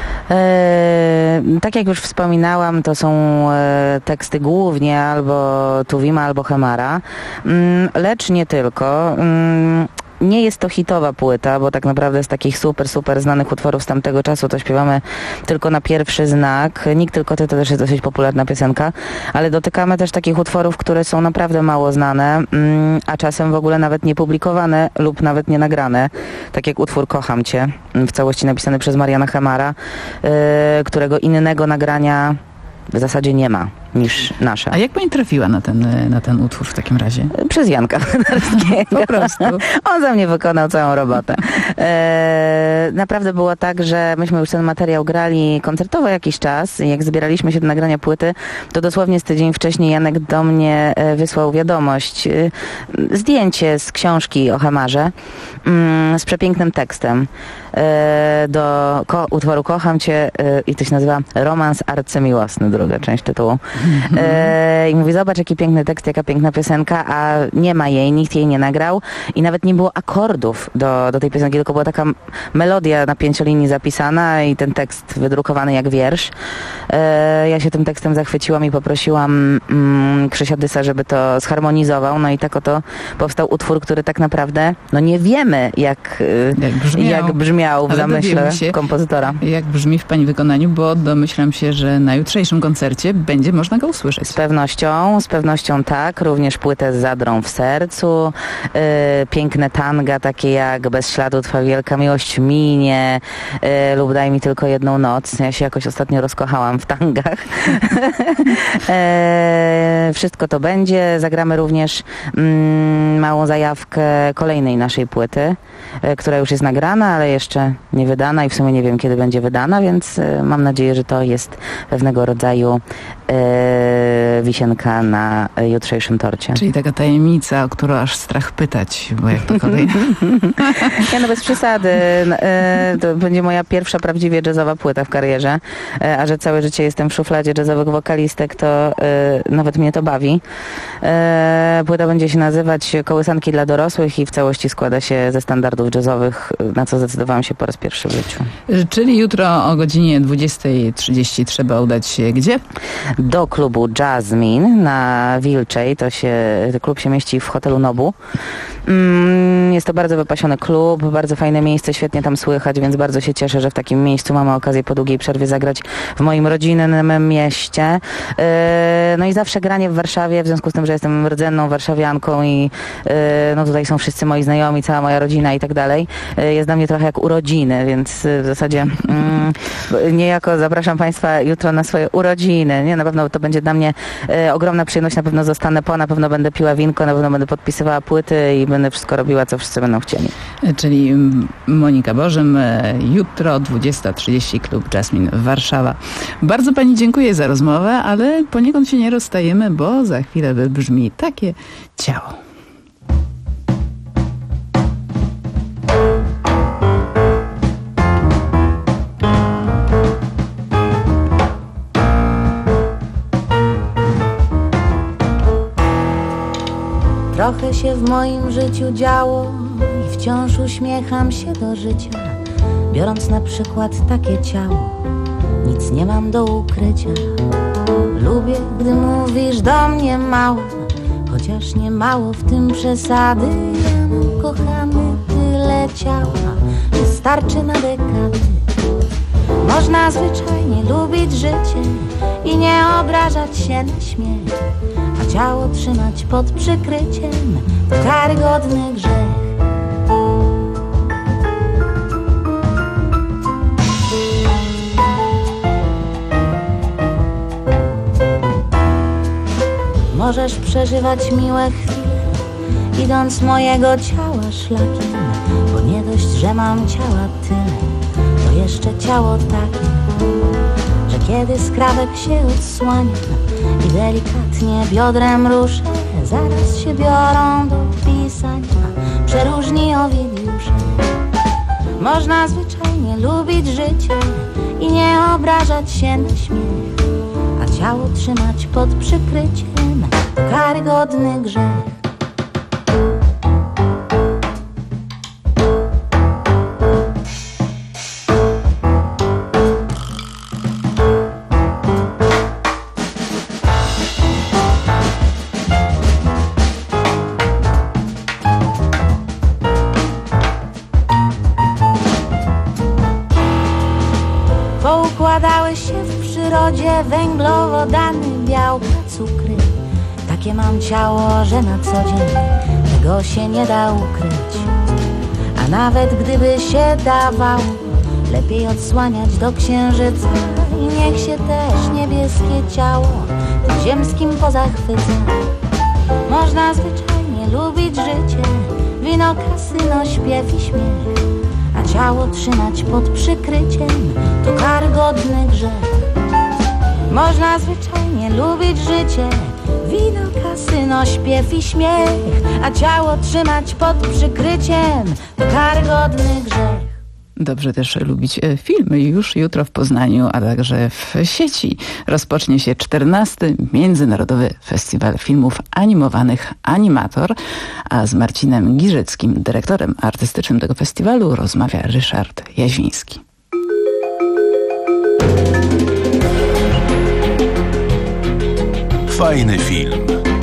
E, tak jak już wspominałam, to są e, teksty głównie albo Tuwima, albo Hemara, mm, lecz nie tylko. Mm, Nie jest to hitowa płyta, bo tak naprawdę z takich super, super znanych utworów z tamtego czasu to śpiewamy tylko na pierwszy znak. Nikt tylko ty to też jest dosyć popularna piosenka, ale dotykamy też takich utworów, które są naprawdę mało znane, a czasem w ogóle nawet nie publikowane lub nawet nie nagrane. Tak jak utwór Kocham Cię, w całości napisany przez Mariana Hemara, którego innego nagrania w zasadzie nie ma niż nasze. A jak pani trafiła na ten, na ten utwór w takim razie? Przez Janka Młynarskiego. Po prostu. On za mnie wykonał całą robotę. E, naprawdę było tak, że myśmy już ten materiał grali koncertowo jakiś czas i jak zbieraliśmy się do nagrania płyty, to dosłownie z tydzień wcześniej Janek do mnie wysłał wiadomość, zdjęcie z książki o Hemarze z przepięknym tekstem do ko- utworu Kocham Cię i to się nazywa Romans arcymiłosny, druga część tytułu. E, I mówi, zobacz jaki piękny tekst, jaka piękna piosenka, a nie ma jej, nikt jej nie nagrał i nawet nie było akordów do, do tej piosenki, tylko była taka melodia na pięciolinii zapisana i ten tekst wydrukowany jak wiersz. E, ja się tym tekstem zachwyciłam i poprosiłam mm, Krzysia Dysa, żeby to zharmonizował, no i tak oto powstał utwór, który tak naprawdę, no nie wiemy jak, jak brzmiał, jak brzmiał w ale zamyśle się, kompozytora. Jak brzmi w pani wykonaniu, bo domyślam się, że na jutrzejszym koncercie będzie można go usłyszeć. Z pewnością, z pewnością tak. Również płytę z Zadrą w sercu. Yy, piękne tanga, takie jak Bez śladu Twa wielka miłość minie yy, lub Daj mi tylko jedną noc. Ja się jakoś ostatnio rozkochałam w tangach. yy, wszystko to będzie. Zagramy również yy, małą zajawkę kolejnej naszej płyty, yy, która już jest nagrana, ale jeszcze nie wydana i w sumie nie wiem, kiedy będzie wydana, więc yy, mam nadzieję, że to jest pewnego rodzaju Yy, wisienka na jutrzejszym torcie. Czyli taka tajemnica, o którą aż strach pytać, bo jak to kolej. Ja no bez przesady. Yy, to będzie moja pierwsza prawdziwie jazzowa płyta w karierze, yy, a że całe życie jestem w szufladzie jazzowych wokalistek, to yy, nawet mnie to bawi. Yy, płyta będzie się nazywać Kołysanki dla dorosłych i w całości składa się ze standardów jazzowych, na co zdecydowałam się po raz pierwszy w życiu. Czyli jutro o godzinie dwudziestej trzydzieści trzeba udać się gdzie? Do klubu Jasmine na Wilczej. To się, klub się mieści w hotelu Nobu. Jest to bardzo wypasiony klub, bardzo fajne miejsce, świetnie tam słychać, więc bardzo się cieszę, że w takim miejscu mamy okazję po długiej przerwie zagrać w moim rodzinnym mieście. No i zawsze granie w Warszawie, w związku z tym, że jestem rdzenną warszawianką i no tutaj są wszyscy moi znajomi, cała moja rodzina i tak dalej, jest dla mnie trochę jak urodziny, więc w zasadzie mm, niejako zapraszam Państwa jutro na swoje urodziny. Nie, na pewno to będzie dla mnie ogromna przyjemność, na pewno zostanę po, na pewno będę piła winko, na pewno będę podpisywała płyty i będę wszystko robiła, co wszyscy będą chcieli. Czyli Monika Bożym, jutro dwudziesta trzydzieści, klub Jasmine Warszawa. Bardzo pani dziękuję za rozmowę, ale poniekąd się nie rozstajemy, bo za chwilę wybrzmi takie ciało. Trochę się w moim życiu działo i wciąż uśmiecham się do życia, biorąc na przykład takie ciało. Nic nie mam do ukrycia. Lubię, gdy mówisz do mnie mało, chociaż nie mało w tym przesady. Ja mam, kochany, tyle ciała, wystarczy na dekady. Można zwyczajnie lubić życie i nie obrażać się na śmiech, a ciało trzymać pod przykryciem to karygodny grzech. Możesz przeżywać miłe chwile, idąc mojego ciała szlakiem, bo nie dość, że mam ciała tyle, to jeszcze ciało takie, że kiedy skrawek się odsłania i delikatnie biodrem ruszę, zaraz się biorą do pisania przeróżni Owidiusze. Można zwyczajnie lubić życie i nie obrażać się na śmiech, a ciało trzymać pod przykryciem to karygodny grzech. Poukładały się w przyrodzie węglowodany, białka, cukry. Takie mam ciało, że na co dzień tego się nie da ukryć. A nawet gdyby się dawało, lepiej odsłaniać do księżyca. I niech się też niebieskie ciało tym ziemskim pozachwyca. Można zwyczajnie lubić życie, wino, kasyno, śpiew i śmiech, a ciało trzymać pod przykryciem to karygodny grzech. Można zwyczajnie lubić życie, wino, kasyno, śpiew i śmiech, a ciało trzymać pod przykryciem to karygodny grzech. Dobrze też lubić filmy. Już jutro w Poznaniu, a także w sieci rozpocznie się czternasty Międzynarodowy Festiwal Filmów Animowanych Animator, a z Marcinem Giżyckim, dyrektorem artystycznym tego festiwalu, rozmawia Ryszard Jaźwiński. Fajny film.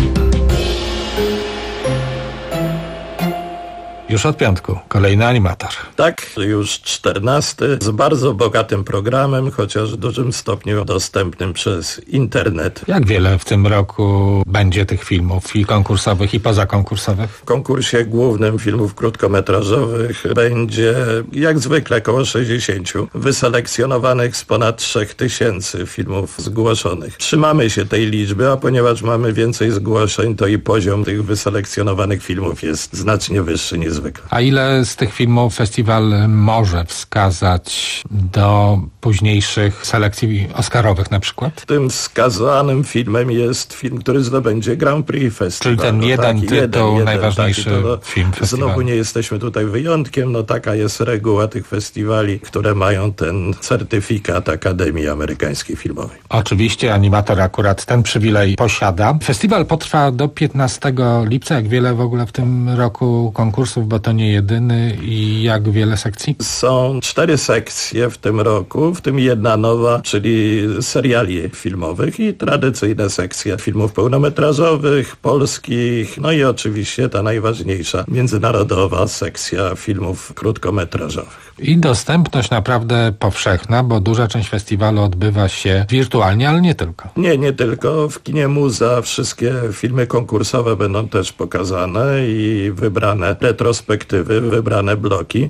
Już od piątku kolejny animator. Tak, już czternasty, z bardzo bogatym programem, chociaż w dużym stopniu dostępnym przez internet. Jak wiele w tym roku będzie tych filmów i konkursowych, i pozakonkursowych? W konkursie głównym filmów krótkometrażowych będzie jak zwykle około sześćdziesięciu, wyselekcjonowanych z ponad trzech tysięcy filmów zgłoszonych. Trzymamy się tej liczby, a ponieważ mamy więcej zgłoszeń, to i poziom tych wyselekcjonowanych filmów jest znacznie wyższy niż zwykle. A ile z tych filmów festiwal może wskazać do późniejszych selekcji oscarowych na przykład? Tym wskazanym filmem jest film, który zdobędzie Grand Prix Festiwalu. Czyli ten jeden no, tak, tytuł, jeden, najważniejszy taki, to, film festiwalu. Znowu nie jesteśmy tutaj wyjątkiem, no taka jest reguła tych festiwali, które mają ten certyfikat Akademii Amerykańskiej Filmowej. Oczywiście animator akurat ten przywilej posiada. Festiwal potrwa do piętnastego lipca. Jak wiele w ogóle w tym roku konkursów, bo to nie jedyny, i jak wiele sekcji? Są cztery sekcje w tym roku, w tym jedna nowa, czyli seriali filmowych i tradycyjne sekcje filmów pełnometrażowych, polskich, no i oczywiście ta najważniejsza, międzynarodowa sekcja filmów krótkometrażowych. I dostępność naprawdę powszechna, bo duża część festiwalu odbywa się wirtualnie, ale nie tylko. Nie, nie tylko. W kinie Muza wszystkie filmy konkursowe będą też pokazane i wybrane retrospektywy, wybrane bloki, ale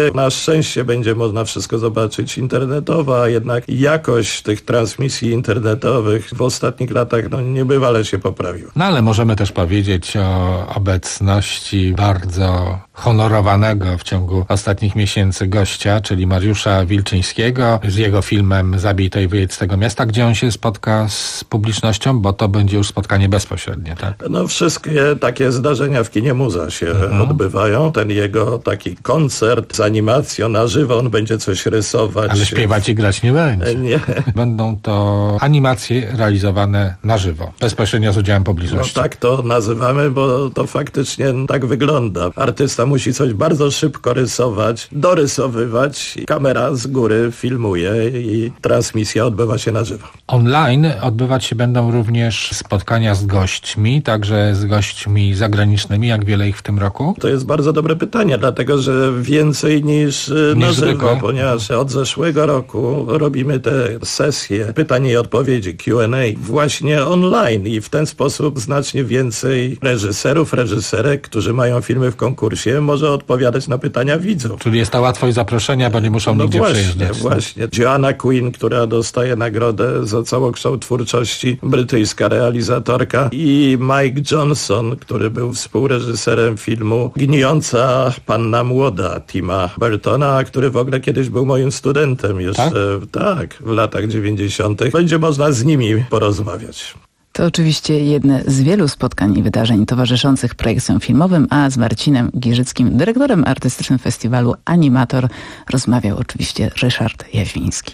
że na szczęście będzie można wszystko zobaczyć internetowo, a jednak jakość tych transmisji internetowych w ostatnich latach no, niebywale się poprawiła. No ale możemy też powiedzieć o obecności bardzo honorowanego w ciągu ostatnich miesięcy gościa, czyli Mariusza Wilczyńskiego z jego filmem Zabij to i wyjedź z tego miasta, gdzie on się spotka z publicznością, bo to będzie już spotkanie bezpośrednie, tak? No wszystkie takie zdarzenia w kinie Muza się mhm. odbywają. Ten jego taki koncert z animacją na żywo, on będzie coś rysować. Ale śpiewać i grać nie będzie. Nie. Będą to animacje realizowane na żywo, bezpośrednio z udziałem publiczności. No tak to nazywamy, bo to faktycznie tak wygląda. Artysta musi coś bardzo szybko rysować, dorysowywać, kamera z góry filmuje i transmisja odbywa się na żywo. Online odbywać się będą również spotkania z gośćmi, także z gośćmi zagranicznymi, jak wiele ich w tym roku? To jest bardzo dobre pytanie, dlatego że więcej niż, niż na żywo, ponieważ od zeszłego roku robimy te sesje pytań i odpowiedzi, Q and A właśnie online i w ten sposób znacznie więcej reżyserów, reżyserek, którzy mają filmy w konkursie, może odpowiadać na pytania widzów. Czyli jest ta łatwość zaproszenia, bo nie muszą no nigdzie właśnie, przyjeżdżać. Właśnie. Joanna Quinn, która dostaje nagrodę za całokształt twórczości, brytyjska realizatorka, i Mike Johnson, który był współreżyserem filmu Gnijąca panna młoda Tima Burtona, który w ogóle kiedyś był moim studentem jeszcze, tak, tak w latach dziewięćdziesiątych. Będzie można z nimi porozmawiać. To oczywiście jedne z wielu spotkań i wydarzeń towarzyszących projekcjom filmowym, a z Marcinem Giżyckim, dyrektorem artystycznym festiwalu Animator, rozmawiał oczywiście Ryszard Jaźwiński.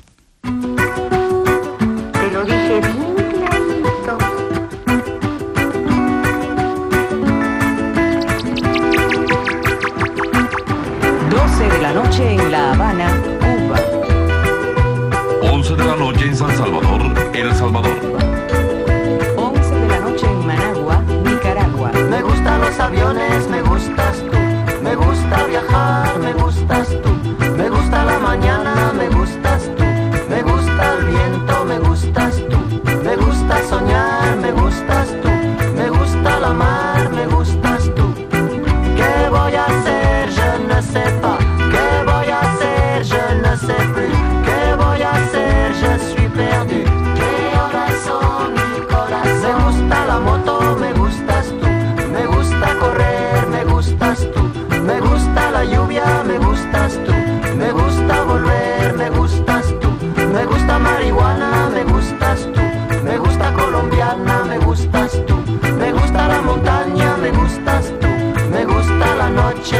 doce de la noche en La Habana, Cuba. once de la noche en San Salvador, El Salvador. once de la noche en Managua, Nicaragua. Me gustan los aviones, me gustas tú. Me gusta viajar, me gustas tú. Me gusta la mañana, me gustas tú. Me gusta el viento, me gustas tú. Me gusta soñar, me gustas tú. Me gusta la mar, me gustas tú. ¿Qué voy a hacer? Je ne sais pas. ¿Qué voy a hacer? Je ne sais plus. ¿Qué voy a hacer? Je suis perdu. ¿Qué horas son mi corazón? Me gusta la moto, me gustas tú. Me gusta correr, me gustas tú. Me gusta la lluvia, me gustas tú. Me gusta volver, me gustas tú. Me gusta marihuana, me gustas tú. Me gusta colombiana, me gustas tú. Me gusta la montaña, me gustas tú. Me gusta la noche.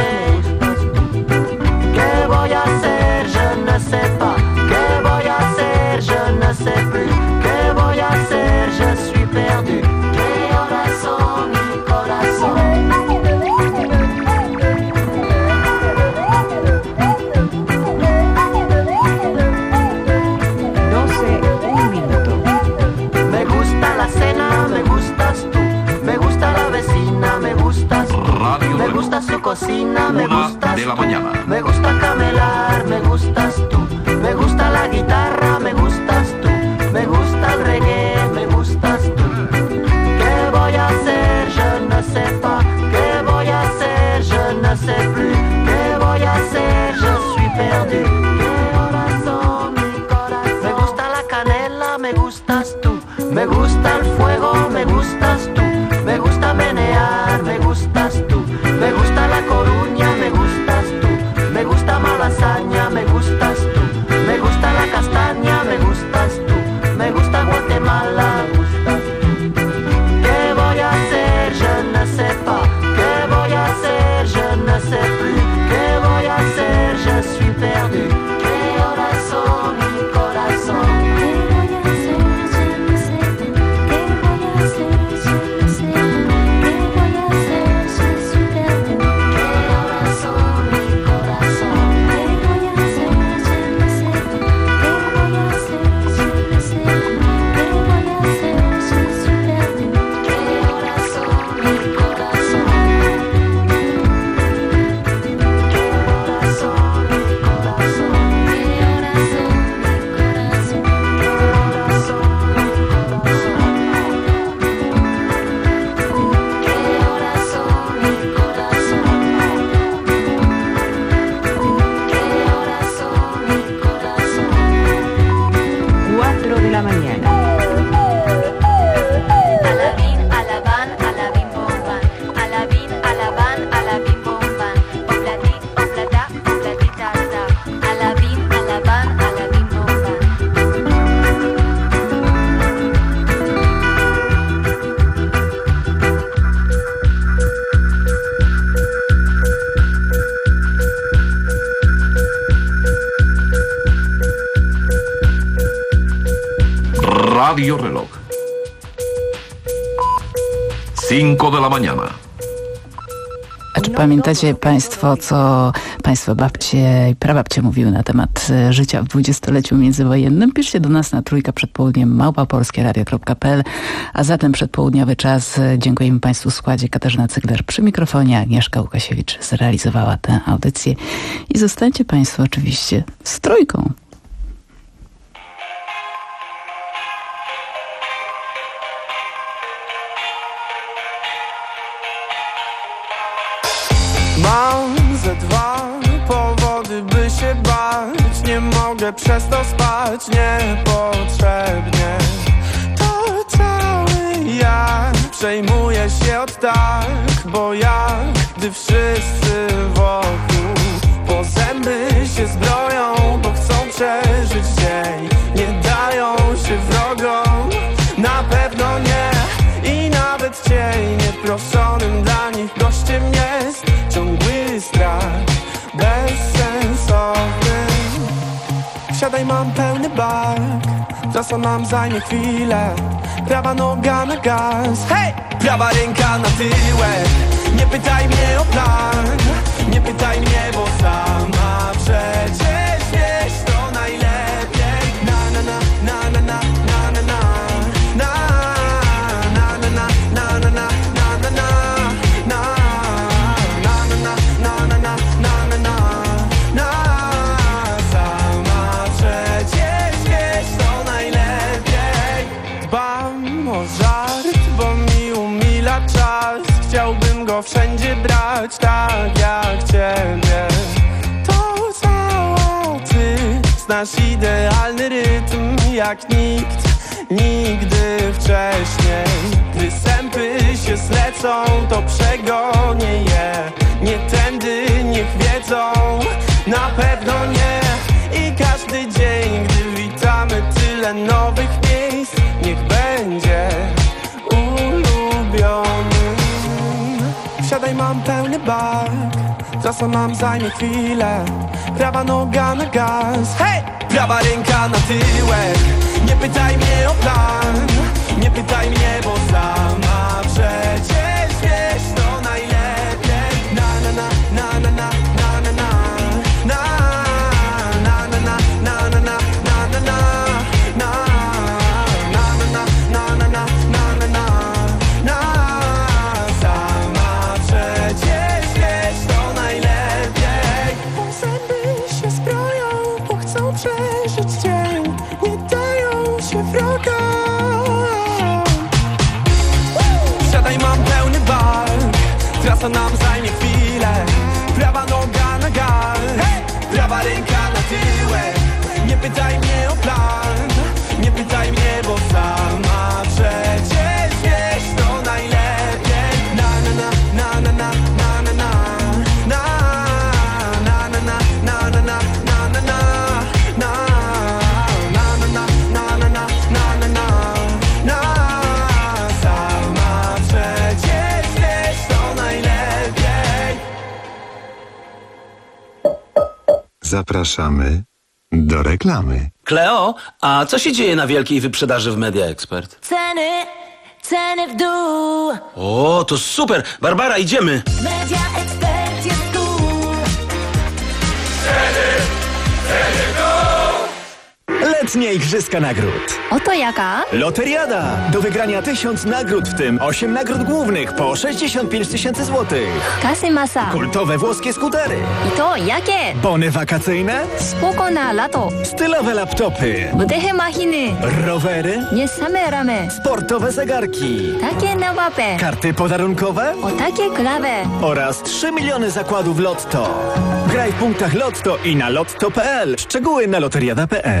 ¿Qué voy a hacer? Je ne sais pas. ¿Qué voy a hacer? Je ne sais plus. ¿Qué voy a hacer? Je suis perdu. ¿Qué horas son mi corazón? doce, un minuto. Me gusta la cena, me gustas tú. Me gusta la vecina, me gustas tú. Radio Me gusta su cocina, me Una gustas de la tú. mañana. Me gusta camelar, me gustas tú. Me gusta la guitarra, me gustas tú. Me gusta el reggae, me gustas tú. ¿Qué voy a hacer? Je ne sais pas. ¿Qué voy a hacer? Je ne sais plus. ¿Qué voy a hacer? Je suis perdu. ¿Qué horas son mi corazón? Me gusta la canela, me gustas tú. Me gusta el fuego, me gustas tú. Me gusta menear, me gustas tú. Me gusta la Coruña, me gustas tú. Me gusta Malasaña, me gustas tú. Me gusta la castaña, me gustas tú. Me gusta Guatemala, me gustas tú. ¿Qué voy a hacer? Je ne sais pas. ¿Qué voy a hacer? Je ne sais plus. ¿Qué voy a hacer? Je suis perdu. ¿Qué horas son mi corazón? ¿Qué voy a hacer? Je ne sais plus. ¿Qué la mañana. Alabín, alabán, alabín, bomban. Alabín, alabán, alabín, bomban. Oblati, oblata, oblatita, ta. Alabín, alabán, alabín, bomban. Radio Reloj. cinco de la mañana. A czy pamiętacie Państwo, co Państwo babcie i prababcie mówiły na temat e, życia w dwudziestoleciu międzywojennym? Piszcie do nas na trójka przed południem małpa polskie radio kropka p l. A zatem przedpołudniowy czas. Dziękujemy Państwu w składzie. Katarzyna Cygler przy mikrofonie, Agnieszka Łukasiewicz zrealizowała tę audycję. I zostańcie Państwo oczywiście z trójką. Mam ze dwa powody, by się bać. Nie mogę przez to spać niepotrzebnie. To cały ja przejmuję się od tak, bo ja, gdy wszyscy wokół po zęby się zbroją, bo chcą przeżyć dzień, nie dają się wrogom, na pewno nie. I nawet cień nieproszonym dla nich gościem jest ciągły strach, bezsensowny. Siadaj, mam pełny bak, trasa nam zajmie chwilę. Prawa noga na gaz, hej! Prawa ręka na tyłek. Nie pytaj mnie o plan, nie pytaj mnie, bo sama przecież wiesz to najlepiej. Na na na na na na na na na. Chciałbym go wszędzie brać tak jak ciebie. To cała ty znasz idealny rytm jak nikt nigdy wcześniej. Gdy sępy się zlecą, to przegonię je. Nie tędy, niech wiedzą, na pewno nie. I każdy dzień, gdy witamy tyle nowych miejsc, niech będzie ulubiony. Siadaj, mam pełny bak, trasa nam zajmie chwilę. Prawa noga na gaz, hej! Prawa ręka na tyłek. Nie pytaj mnie o plan, nie pytaj mnie, bo sama przecież wiesz to najlepiej. Na na na na na na na na na na na na na na na na na na. Siadaj, mam pełny bal, trasa nam zajmie chwilę. Prawa noga na gaz, prawa ręka na tyłek. Nie pytaj mnie o plan, nie pytaj mnie, bo sama przecież wiesz to najlepiej. Na na na na na na na na na na na na na na na na na na. Zapraszamy do reklamy. Kleo, a co się dzieje na wielkiej wyprzedaży w Media Expert? Ceny, ceny w dół. O, to super! Barbara, idziemy! Media Expert jest cool. Ceny, ceny w dół. Letnie Igrzyska Nagród. Oto jaka? Loteriada! Do wygrania tysiąc nagród, w tym osiem nagród głównych po sześćdziesiąt pięć tysięcy złotych. Kasy masa. Kultowe włoskie skutery. I to jakie? Bony wakacyjne. Spoko na lato. Stylowe laptopy. Budeche machiny. Rowery. Nie same ramy. Sportowe zegarki. Takie nowape. Karty podarunkowe. O takie klawe. Oraz trzy miliony zakładów Lotto. Graj w punktach Lotto i na lotto kropka p l. Szczegóły na loteriada kropka p l.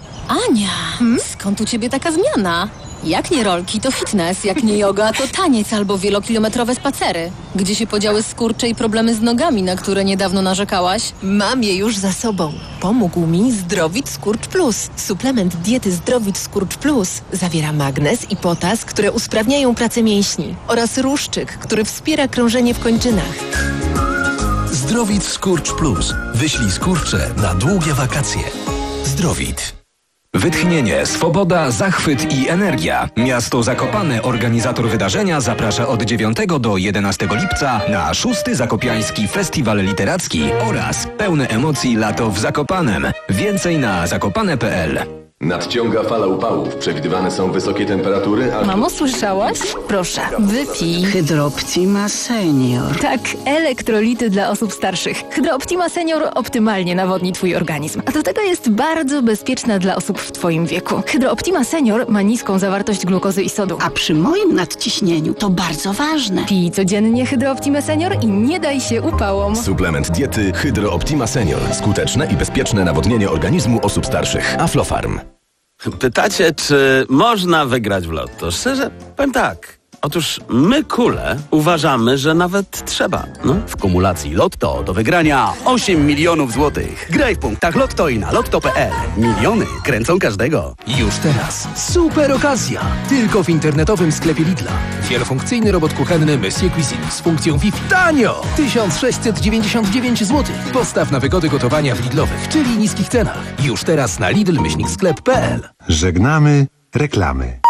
Ania, skąd u ciebie taka zmiana? Jak nie rolki, to fitness, jak nie yoga, to taniec albo wielokilometrowe spacery. Gdzie się podziały skurcze i problemy z nogami, na które niedawno narzekałaś? Mam je już za sobą. Pomógł mi Zdrowit Skurcz Plus. Suplement diety Zdrowit Skurcz Plus zawiera magnez i potas, które usprawniają pracę mięśni, oraz ruszczyk, który wspiera krążenie w kończynach. Zdrowit Skurcz Plus. Wyślij skurcze na długie wakacje. Zdrowit. Wytchnienie, swoboda, zachwyt i energia. Miasto Zakopane, organizator wydarzenia, zaprasza od dziewiątego do jedenastego lipca na szósty Zakopiański Festiwal Literacki oraz pełne emocji lato w Zakopanem. Więcej na zakopane kropka p l. Nadciąga fala upałów. Przewidywane są wysokie temperatury, a... Mamo, słyszałaś? Proszę, wypij. Hydrooptima Senior. Tak, elektrolity dla osób starszych. Hydrooptima Senior optymalnie nawodni twój organizm. A do tego jest bardzo bezpieczna dla osób w twoim wieku. Hydrooptima Senior ma niską zawartość glukozy i sodu. A przy moim nadciśnieniu to bardzo ważne. Pij codziennie Hydrooptima Senior i nie daj się upałom. Suplement diety Hydrooptima Senior. Skuteczne i bezpieczne nawodnienie organizmu osób starszych. Aflofarm. Pytacie, czy można wygrać w lotto? Szczerze, powiem tak. Otóż my, kule, uważamy, że nawet trzeba. No. W kumulacji Lotto do wygrania osiem milionów złotych. Graj w punktach Lotto i na lotto kropka p l. Miliony kręcą każdego. Już teraz super okazja! Tylko w internetowym sklepie Lidla. Wielofunkcyjny robot kuchenny Monsieur Cuisine z funkcją Wi-Fi. Tanio! tysiąc sześćset dziewięćdziesiąt dziewięć złotych. Postaw na wygody gotowania w Lidlowych, czyli niskich cenach. Już teraz na lidl myślnik sklep kropka p l. Żegnamy reklamy.